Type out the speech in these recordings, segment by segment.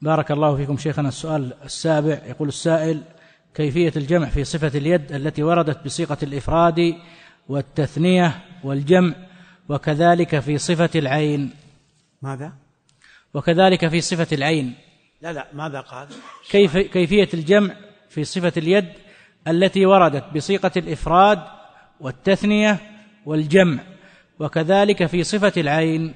بارك الله فيكم شيخنا. السؤال السابع، يقول السائل: كيفية الجمع في صفة اليد التي وردت بصيغة الإفراد والتثنية والجمع، وكذلك في صفة العين؟ ماذا؟ وكذلك في صفة العين. لا ماذا قال؟ كيفية الجمع في صفة اليد التي وردت بصيغة الإفراد والتثنية والجمع، وكذلك في صفة العين.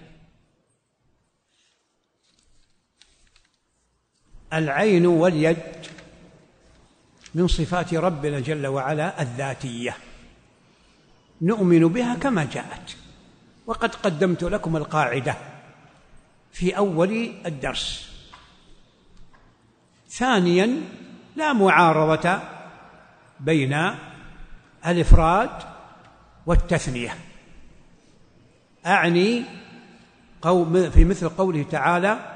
العين واليد من صفات ربنا جل وعلا الذاتية، نؤمن بها كما جاءت، وقد قدمت لكم القاعدة في أول الدرس. ثانيا، لا معارضة بين الإفراد والتثنية، أعني في مثل قوله تعالى: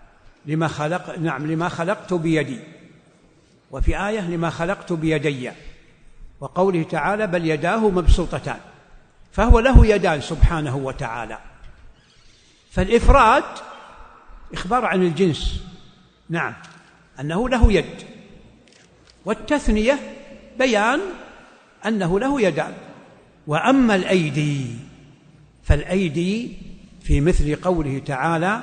لما خلقت بيدي، وفي آية: لما خلقت بيدي، وقوله تعالى: بل يداه مبسوطتان، فهو له يدان سبحانه وتعالى. فالإفراد إخبار عن الجنس، نعم، أنه له يد، والتثنية بيان أنه له يدان. وأما الأيدي فالأيدي في مثل قوله تعالى: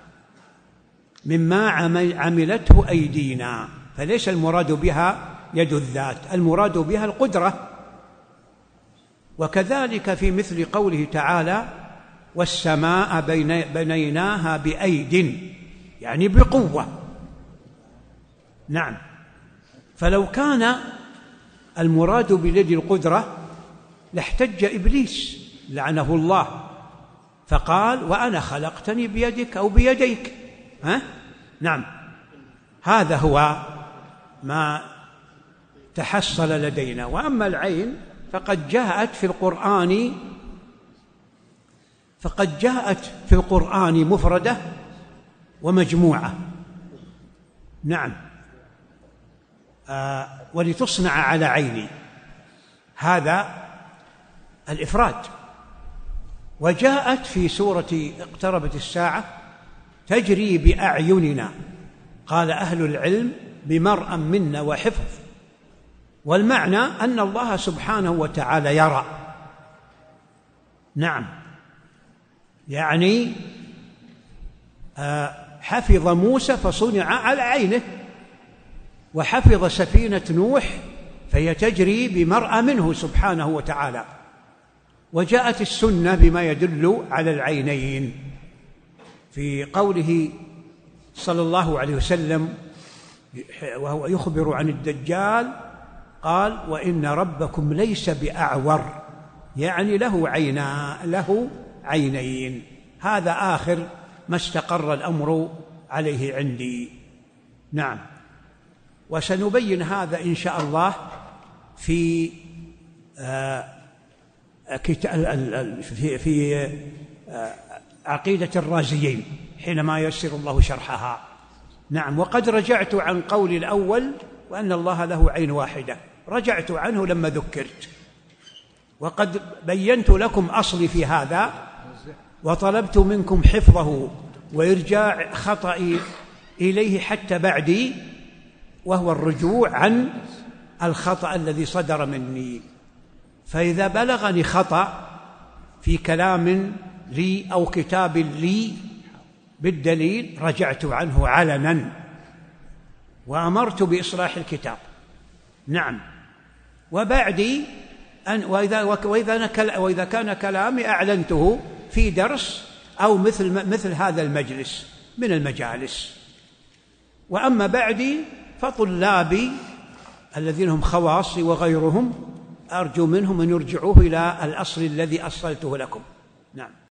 مما عملته أيدينا، فليس المراد بها يد الذات، المراد بها القدرة. وكذلك في مثل قوله تعالى: والسماء بنيناها بأيد، يعني بقوة، نعم. فلو كان المراد باليد القدرة لاحتج إبليس لعنه الله فقال: وأنا خلقتني بيدك أو بيديك، نعم. هذا هو ما تحصل لدينا. وأما العين فقد جاءت في القرآن مفردة ومجموعة، نعم، ولتصنع على عيني، هذا الإفراد. وجاءت في سورة اقتربت الساعة: تجري بأعيننا، قال أهل العلم: بمرأى منا وحفظ. والمعنى أن الله سبحانه وتعالى يرى، نعم، يعني حفظ موسى فصنع على عينه، وحفظ سفينة نوح فهي تجري بمرأى منه سبحانه وتعالى. وجاءت السنة بما يدل على العينين في قوله صلى الله عليه وسلم وهو يخبر عن الدجال، قال: وإن ربكم ليس بأعور، يعني له عينين. هذا آخر ما استقر الأمر عليه عندي، نعم. وسنبين هذا إن شاء الله في عقيدة الرازيين حينما ييسر الله شرحها، نعم. وقد رجعت عن قول الأول وأن الله له عين واحدة، رجعت عنه لما ذكرت، وقد بينت لكم أصلي في هذا، وطلبت منكم حفظه وإرجاع خطأي إليه حتى بعدي، وهو الرجوع عن الخطأ الذي صدر مني. فإذا بلغني خطأ في كلام لي أو كتاب لي بالدليل رجعت عنه علنا وأمرت بإصلاح الكتاب، نعم. وبعدي وإذا كان كلامي أعلنته في درس أو مثل هذا المجلس من المجالس. وأما بعدي فطلابي الذين هم خواصي وغيرهم أرجو منهم أن يرجعوه إلى الأصل الذي أصلته لكم، نعم.